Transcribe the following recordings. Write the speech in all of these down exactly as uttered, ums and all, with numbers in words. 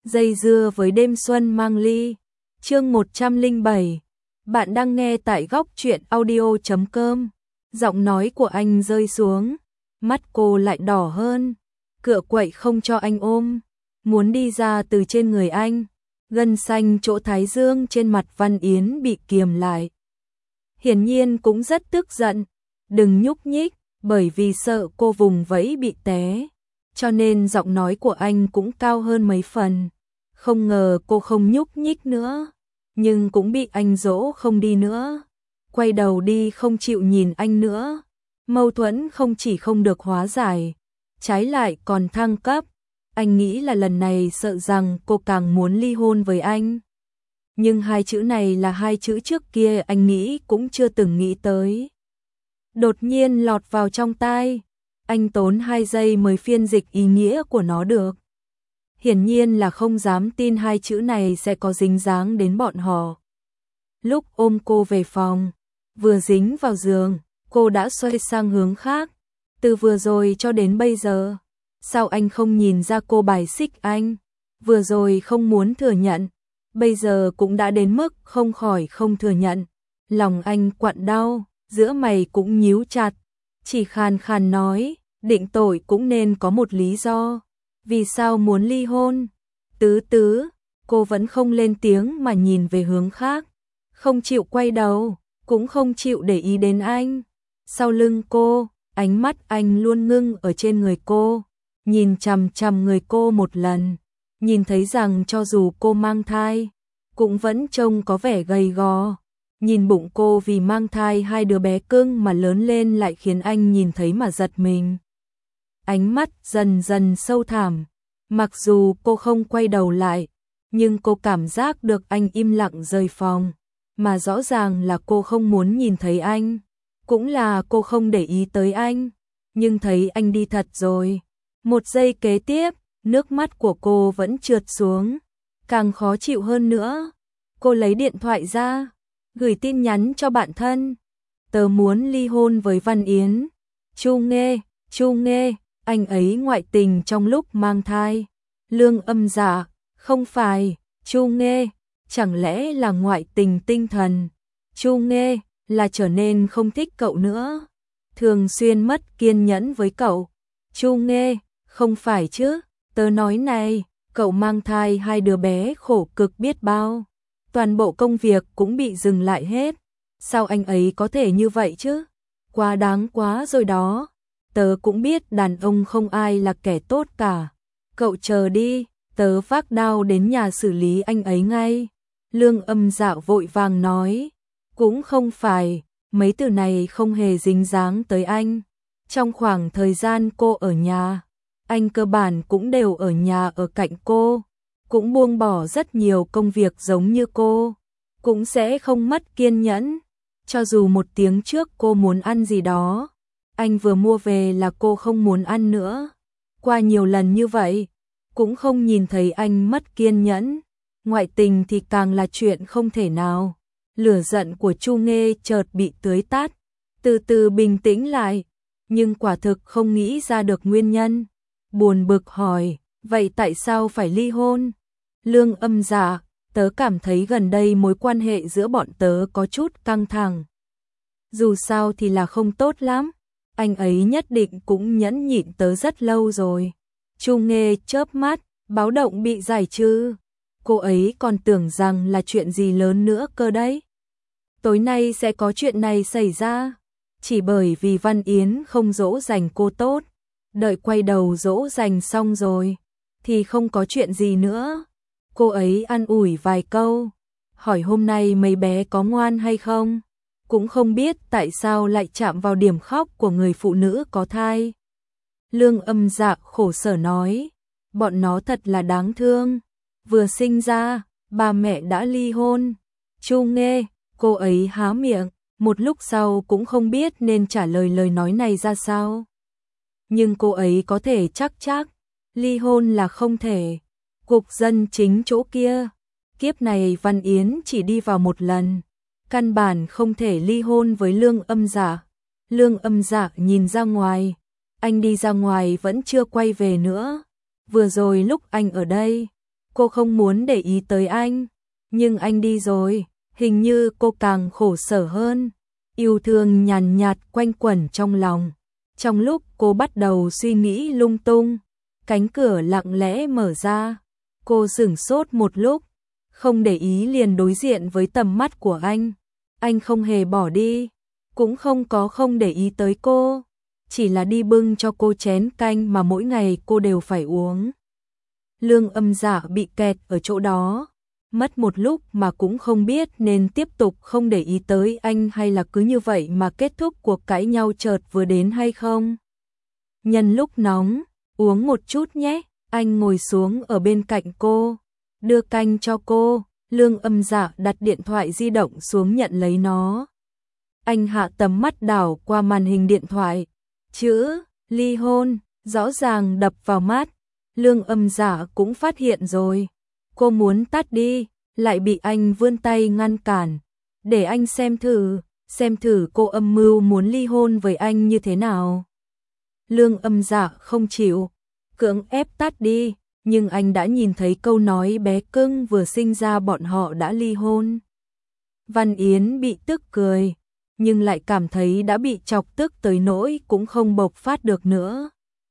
Dây dưa với đêm xuân mang ly. Chương một trăm lẻ bảy. Bạn đang nghe tại góc truyện audio chấm com. Giọng nói của anh rơi xuống, mắt cô lại đỏ hơn, cựa quậy không cho anh ôm, muốn đi ra từ trên người anh. Gân xanh chỗ thái dương trên mặt Văn Yến bị kiềm lại. Hiển nhiên cũng rất tức giận, đừng nhúc nhích, bởi vì sợ cô vùng vẫy bị té, cho nên giọng nói của anh cũng cao hơn mấy phần. Không ngờ cô không nhúc nhích nữa, nhưng cũng bị anh dỗ không đi nữa. Quay đầu đi không chịu nhìn anh nữa. Mâu thuẫn không chỉ không được hóa giải, trái lại còn thăng cấp. Anh nghĩ là lần này sợ rằng cô càng muốn ly hôn với anh. Nhưng hai chữ này là hai chữ trước kia anh nghĩ cũng chưa từng nghĩ tới. Đột nhiên lọt vào trong tai, anh tốn hai giây mới phiên dịch ý nghĩa của nó được. Hiển nhiên là không dám tin hai chữ này sẽ có dính dáng đến bọn họ. Lúc ôm cô về phòng, vừa dính vào giường, cô đã xoay sang hướng khác. Từ vừa rồi cho đến bây giờ, sao anh không nhìn ra cô bài xích anh? Vừa rồi không muốn thừa nhận, bây giờ cũng đã đến mức không khỏi không thừa nhận. Lòng anh quặn đau, giữa mày cũng nhíu chặt, chỉ khàn khàn nói, định tội cũng nên có một lý do. Vì sao muốn ly hôn? Tứ tứ, cô vẫn không lên tiếng mà nhìn về hướng khác, không chịu quay đầu, cũng không chịu để ý đến anh. Sau lưng cô, ánh mắt anh luôn ngưng ở trên người cô, nhìn chằm chằm người cô một lần, nhìn thấy rằng cho dù cô mang thai, cũng vẫn trông có vẻ gầy gò. Nhìn bụng cô vì mang thai hai đứa bé cưng mà lớn lên lại khiến anh nhìn thấy mà giật mình. Ánh mắt dần dần sâu thẳm, mặc dù cô không quay đầu lại, nhưng cô cảm giác được anh im lặng rời phòng, mà rõ ràng là cô không muốn nhìn thấy anh, cũng là cô không để ý tới anh, nhưng thấy anh đi thật rồi. Một giây kế tiếp, nước mắt của cô vẫn trượt xuống, càng khó chịu hơn nữa. Cô lấy điện thoại ra, gửi tin nhắn cho bạn thân. Tớ muốn ly hôn với Văn Yến. Chu Nghê, Chu Nghê, anh ấy ngoại tình trong lúc mang thai. Lương Âm Dạ, không phải, Chu Nghê, chẳng lẽ là ngoại tình tinh thần? Chu Nghê, là trở nên không thích cậu nữa, thường xuyên mất kiên nhẫn với cậu. Chu Nghê, không phải chứ, tớ nói này, cậu mang thai hai đứa bé khổ cực biết bao. Toàn bộ công việc cũng bị dừng lại hết. Sao anh ấy có thể như vậy chứ? Quá đáng quá rồi đó. Tớ cũng biết đàn ông không ai là kẻ tốt cả. Cậu chờ đi, tớ vác đao đến nhà xử lý anh ấy ngay. Lương Âm Dạ vội vàng nói. Cũng không phải, mấy từ này không hề dính dáng tới anh. Trong khoảng thời gian cô ở nhà, anh cơ bản cũng đều ở nhà ở cạnh cô, cũng buông bỏ rất nhiều công việc giống như cô, cũng sẽ không mất kiên nhẫn. Cho dù một tiếng trước cô muốn ăn gì đó, anh vừa mua về là cô không muốn ăn nữa. Qua nhiều lần như vậy, cũng không nhìn thấy anh mất kiên nhẫn. Ngoại tình thì càng là chuyện không thể nào. Lửa giận của Chu Nghê chợt bị tưới tát, từ từ bình tĩnh lại, nhưng quả thực không nghĩ ra được nguyên nhân. Buồn bực hỏi, vậy tại sao phải ly hôn? Lương Âm Dạ, tớ cảm thấy gần đây mối quan hệ giữa bọn tớ có chút căng thẳng. Dù sao thì là không tốt lắm, anh ấy nhất định cũng nhẫn nhịn tớ rất lâu rồi. Chu Nghê chớp mắt, báo động bị giải trừ. Cô ấy còn tưởng rằng là chuyện gì lớn nữa cơ đấy. Tối nay sẽ có chuyện này xảy ra, chỉ bởi vì Văn Yến không dỗ dành cô tốt. Đợi quay đầu dỗ dành xong rồi, thì không có chuyện gì nữa. Cô ấy an ủi vài câu, hỏi hôm nay mấy bé có ngoan hay không, cũng không biết tại sao lại chạm vào điểm khóc của người phụ nữ có thai. Lương Âm Dạ khổ sở nói, bọn nó thật là đáng thương, vừa sinh ra, ba mẹ đã ly hôn. Chu Nghê, cô ấy há miệng, một lúc sau cũng không biết nên trả lời lời nói này ra sao. Nhưng cô ấy có thể chắc chắc, ly hôn là không thể. Cục dân chính chỗ kia, kiếp này Văn Yến chỉ đi vào một lần, căn bản không thể ly hôn với Lương Âm Dạ. Lương Âm Dạ nhìn ra ngoài, anh đi ra ngoài vẫn chưa quay về nữa. Vừa rồi lúc anh ở đây, Cô không muốn để ý tới anh, nhưng anh đi rồi, hình như cô càng khổ sở hơn. Yêu thương nhàn nhạt quanh quẩn trong lòng. Trong lúc cô bắt đầu suy nghĩ lung tung, cánh cửa lặng lẽ mở ra. Cô sửng sốt một lúc, không để ý liền đối diện với tầm mắt của anh. Anh không hề bỏ đi, cũng không có không để ý tới cô, chỉ là đi bưng cho cô chén canh mà mỗi ngày cô đều phải uống. Lương Âm Dạ bị kẹt ở chỗ đó, mất một lúc mà cũng không biết nên tiếp tục không để ý tới anh hay là cứ như vậy mà kết thúc cuộc cãi nhau chợt vừa đến hay không. Nhân lúc nóng, uống một chút nhé. Anh ngồi xuống ở bên cạnh cô, đưa canh cho cô. Lương Âm Dạ đặt điện thoại di động xuống nhận lấy nó. Anh hạ tầm mắt đảo qua màn hình điện thoại, chữ ly hôn rõ ràng đập vào mắt. Lương Âm Dạ cũng phát hiện rồi. Cô muốn tắt đi, lại bị anh vươn tay ngăn cản. Để anh xem thử, xem thử cô âm mưu muốn ly hôn với anh như thế nào. Lương Âm Dạ không chịu, cưỡng ép tắt đi, nhưng anh đã nhìn thấy câu nói bé cưng vừa sinh ra bọn họ đã ly hôn. Văn Yến bị tức cười, nhưng lại cảm thấy đã bị chọc tức tới nỗi cũng không bộc phát được nữa.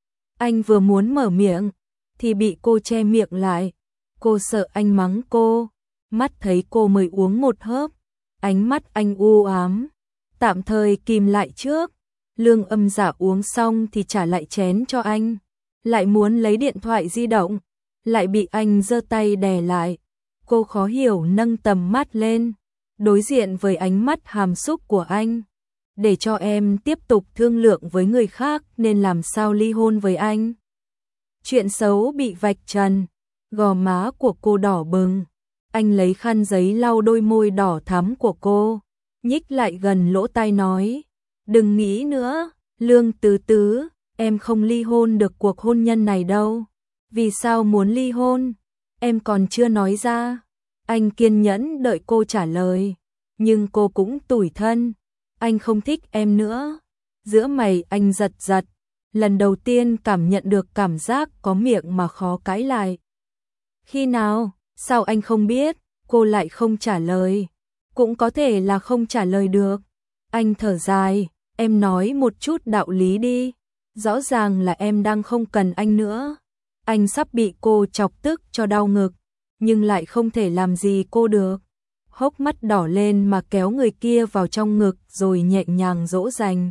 Anh vừa muốn mở miệng, thì bị cô che miệng lại. Cô sợ anh mắng cô, mắt thấy cô mới uống một hớp, ánh mắt anh u ám, tạm thời kìm lại trước. Lương Âm Dạ uống xong thì trả lại chén cho anh, lại muốn lấy điện thoại di động, lại bị anh giơ tay đè lại. Cô khó hiểu nâng tầm mắt lên, đối diện với ánh mắt hàm xúc của anh. Để cho em tiếp tục thương lượng với người khác nên làm sao ly hôn với anh. Chuyện xấu bị vạch trần, gò má của cô đỏ bừng. Anh lấy khăn giấy lau đôi môi đỏ thắm của cô, nhích lại gần lỗ tai nói, đừng nghĩ nữa, Lương Tứ Tứ, em không ly hôn được cuộc hôn nhân này đâu. Vì sao muốn ly hôn? Em còn chưa nói ra. Anh kiên nhẫn đợi cô trả lời, nhưng cô cũng tủi thân. Anh không thích em nữa. Giữa mày anh giật giật, lần đầu tiên cảm nhận được cảm giác có miệng mà khó cãi lại. Khi nào? Sao anh không biết? Cô lại không trả lời. Cũng có thể là không trả lời được. Anh thở dài, em nói một chút đạo lý đi. Rõ ràng là em đang không cần anh nữa. Anh sắp bị cô chọc tức cho đau ngực, nhưng lại không thể làm gì cô được. Hốc mắt đỏ lên mà kéo người kia vào trong ngực rồi nhẹ nhàng dỗ dành.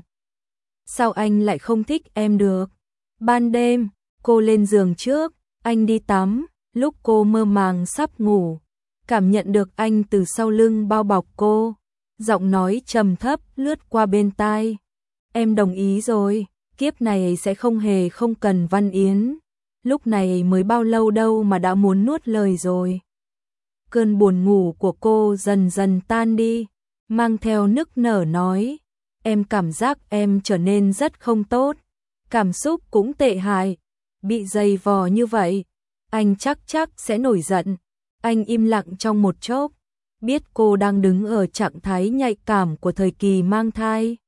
Sao anh lại không thích em được? Ban đêm, cô lên giường trước, anh đi tắm, lúc cô mơ màng sắp ngủ, cảm nhận được anh từ sau lưng bao bọc cô, giọng nói trầm thấp lướt qua bên tai. Em đồng ý rồi, kiếp này sẽ không hề không cần Văn Yến. Lúc này mới bao lâu đâu mà đã muốn nuốt lời rồi. Cơn buồn ngủ của cô dần dần tan đi, mang theo nức nở nói, em cảm giác em trở nên rất không tốt, cảm xúc cũng tệ hại, bị dày vò như vậy, anh chắc chắc sẽ nổi giận. Anh im lặng trong một chốc, biết cô đang đứng ở trạng thái nhạy cảm của thời kỳ mang thai.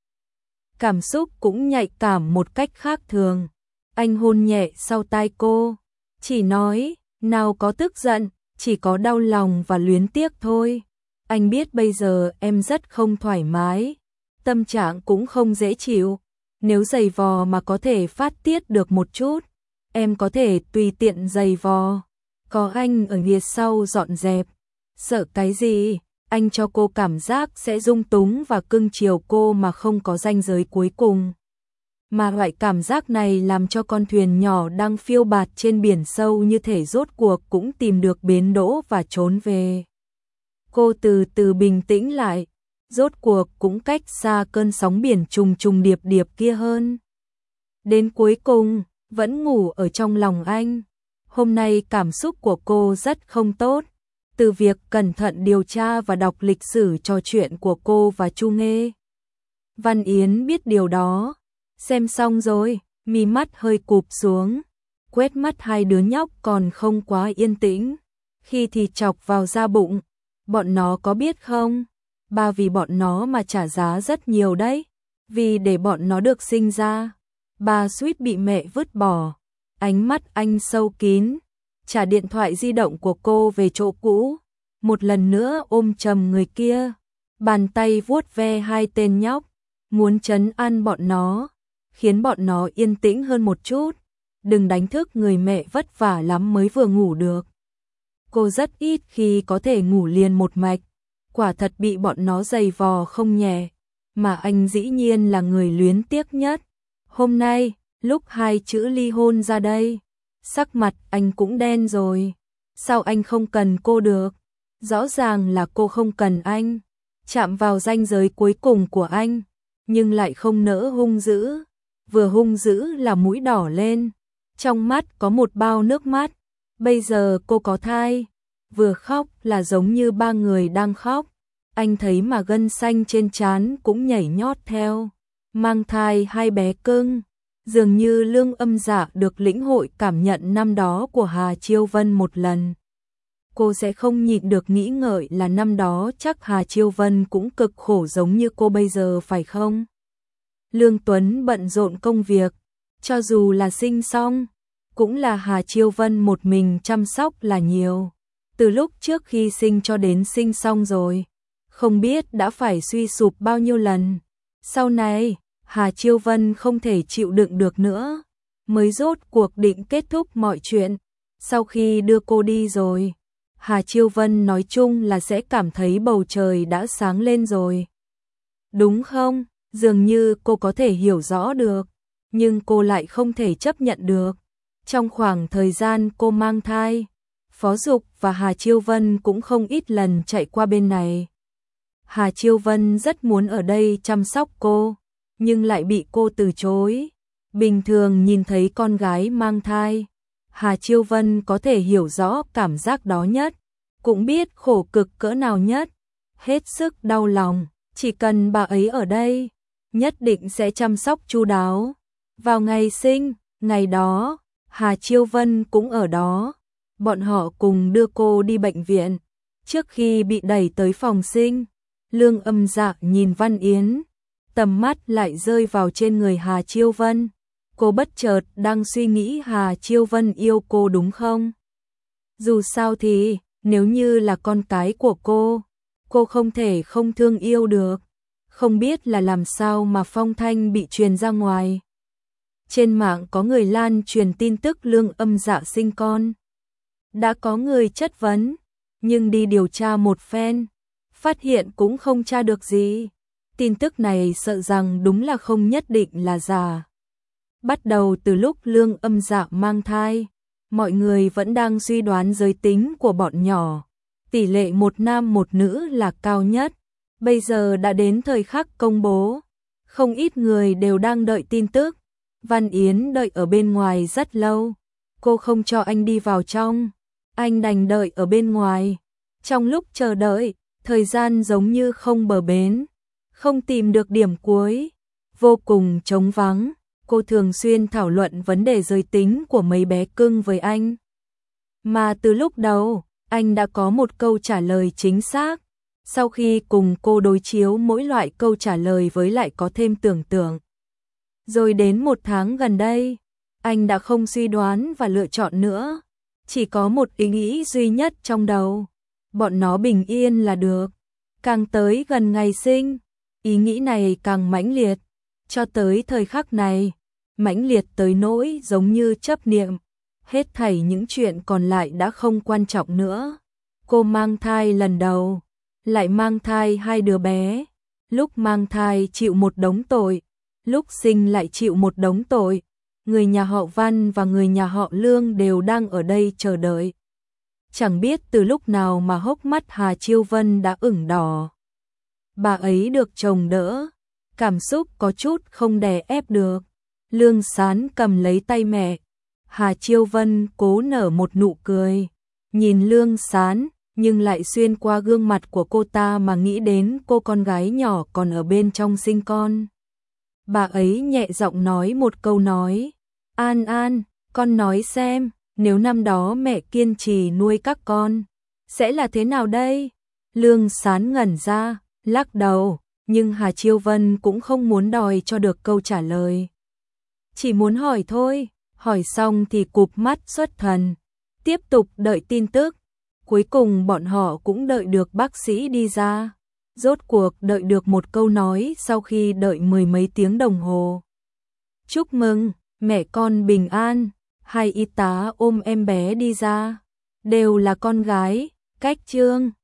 Cảm xúc cũng nhạy cảm một cách khác thường. Anh hôn nhẹ sau tai cô, chỉ nói, nào có tức giận, chỉ có đau lòng và luyến tiếc thôi. Anh biết bây giờ em rất không thoải mái, tâm trạng cũng không dễ chịu. Nếu giày vò mà có thể phát tiết được một chút, em có thể tùy tiện giày vò. Có anh ở phía sau dọn dẹp. Sợ cái gì? Anh cho cô cảm giác sẽ dung túng và cưng chiều cô mà không có ranh giới cuối cùng. Mà loại cảm giác này làm cho con thuyền nhỏ đang phiêu bạt trên biển sâu như thể rốt cuộc cũng tìm được bến đỗ và trốn về. Cô từ từ bình tĩnh lại, rốt cuộc cũng cách xa cơn sóng biển trùng trùng điệp điệp kia hơn. Đến cuối cùng, vẫn ngủ ở trong lòng anh. Hôm nay cảm xúc của cô rất không tốt. Từ việc cẩn thận điều tra và đọc lịch sử trò chuyện của cô và Chu Nghê. Văn Yến biết điều đó. Xem xong rồi, mí mắt hơi cụp xuống, quét mắt hai đứa nhóc còn không quá yên tĩnh. Khi thì chọc vào da bụng, bọn nó có biết không? Ba vì bọn nó mà trả giá rất nhiều đấy. Vì để bọn nó được sinh ra, ba suýt bị mẹ vứt bỏ. Ánh mắt anh sâu kín, trả điện thoại di động của cô về chỗ cũ, một lần nữa ôm chầm người kia, bàn tay vuốt ve hai tên nhóc, muốn trấn an bọn nó, khiến bọn nó yên tĩnh hơn một chút, đừng đánh thức người mẹ vất vả lắm mới vừa ngủ được. Cô rất ít khi có thể ngủ liền một mạch, quả thật bị bọn nó giày vò không nhẹ, mà anh dĩ nhiên là người luyến tiếc nhất. Hôm nay, lúc hai chữ ly hôn ra đây, sắc mặt anh cũng đen rồi. Sao anh không cần cô được? Rõ ràng là cô không cần anh, chạm vào ranh giới cuối cùng của anh, nhưng lại không nỡ hung dữ. Vừa hung dữ là mũi đỏ lên, trong mắt có một bao nước mắt. Bây giờ cô có thai, vừa khóc là giống như ba người đang khóc. Anh thấy mà gân xanh trên trán cũng nhảy nhót theo. Mang thai hai bé cưng, dường như Lương Âm Dạ được lĩnh hội cảm nhận năm đó của Hà Chiêu Vân một lần. Cô sẽ không nhịn được nghĩ ngợi là năm đó chắc Hà Chiêu Vân cũng cực khổ giống như cô bây giờ phải không? Lương Tuấn bận rộn công việc, cho dù là sinh xong, cũng là Hà Chiêu Vân một mình chăm sóc là nhiều. Từ lúc trước khi sinh cho đến sinh xong rồi, không biết đã phải suy sụp bao nhiêu lần. Sau này, Hà Chiêu Vân không thể chịu đựng được nữa, mới rốt cuộc định kết thúc mọi chuyện. Sau khi đưa cô đi rồi, Hà Chiêu Vân nói chung là sẽ cảm thấy bầu trời đã sáng lên rồi. Đúng không? Dường như cô có thể hiểu rõ được, nhưng cô lại không thể chấp nhận được. Trong khoảng thời gian cô mang thai, Phó Dục và Hà Chiêu Vân cũng không ít lần chạy qua bên này. Hà Chiêu Vân rất muốn ở đây chăm sóc cô, nhưng lại bị cô từ chối. Bình thường nhìn thấy con gái mang thai, Hà Chiêu Vân có thể hiểu rõ cảm giác đó nhất, cũng biết khổ cực cỡ nào nhất, hết sức đau lòng. Chỉ cần bà ấy ở đây, nhất định sẽ chăm sóc chu đáo. Vào ngày sinh, ngày đó, Hà Chiêu Vân cũng ở đó. Bọn họ cùng đưa cô đi bệnh viện. Trước khi bị đẩy tới phòng sinh, Lương Âm Dạ nhìn Văn Yến, tầm mắt lại rơi vào trên người Hà Chiêu Vân. Cô bất chợt đang suy nghĩ Hà Chiêu Vân yêu cô đúng không? Dù sao thì, nếu như là con cái của cô, cô không thể không thương yêu được. Không biết là làm sao mà phong thanh bị truyền ra ngoài. Trên mạng có người lan truyền tin tức Lương Âm Dạ sinh con. Đã có người chất vấn, nhưng đi điều tra một phen, phát hiện cũng không tra được gì. Tin tức này sợ rằng đúng là không nhất định là giả. Bắt đầu từ lúc Lương Âm Dạ mang thai, mọi người vẫn đang suy đoán giới tính của bọn nhỏ. Tỷ lệ một nam một nữ là cao nhất. Bây giờ đã đến thời khắc công bố, không ít người đều đang đợi tin tức. Văn Yến đợi ở bên ngoài rất lâu, cô không cho anh đi vào trong, anh đành đợi ở bên ngoài. Trong lúc chờ đợi, thời gian giống như không bờ bến, không tìm được điểm cuối, vô cùng trống vắng. Cô thường xuyên thảo luận vấn đề giới tính của mấy bé cưng với anh. Mà từ lúc đầu, anh đã có một câu trả lời chính xác. Sau khi cùng cô đối chiếu mỗi loại câu trả lời với lại có thêm tưởng tượng. Rồi đến một tháng gần đây, anh đã không suy đoán và lựa chọn nữa. Chỉ có một ý nghĩ duy nhất trong đầu. Bọn nó bình yên là được. Càng tới gần ngày sinh, ý nghĩ này càng mãnh liệt. Cho tới thời khắc này, mãnh liệt tới nỗi giống như chấp niệm. Hết thảy những chuyện còn lại đã không quan trọng nữa. Cô mang thai lần đầu, lại mang thai hai đứa bé. Lúc mang thai chịu một đống tội, lúc sinh lại chịu một đống tội. Người nhà họ Văn và người nhà họ Lương đều đang ở đây chờ đợi. Chẳng biết từ lúc nào mà hốc mắt Hà Chiêu Vân đã ửng đỏ. Bà ấy được chồng đỡ, cảm xúc có chút không đè ép được. Lương Sán cầm lấy tay mẹ. Hà Chiêu Vân cố nở một nụ cười, nhìn Lương Sán, nhưng lại xuyên qua gương mặt của cô ta mà nghĩ đến cô con gái nhỏ còn ở bên trong sinh con. Bà ấy nhẹ giọng nói một câu nói, An An, con nói xem, nếu năm đó mẹ kiên trì nuôi các con, sẽ là thế nào đây? Lương Sán ngẩn ra, lắc đầu, nhưng Hà Chiêu Vân cũng không muốn đòi cho được câu trả lời. Chỉ muốn hỏi thôi, hỏi xong thì cụp mắt xuất thần. tiếp tục đợi tin tức. Cuối cùng bọn họ cũng đợi được bác sĩ đi ra. Rốt cuộc đợi được một câu nói sau khi đợi mười mấy tiếng đồng hồ. Chúc mừng, mẹ con bình an. Hai y tá ôm em bé đi ra. Đều là con gái, cách Trương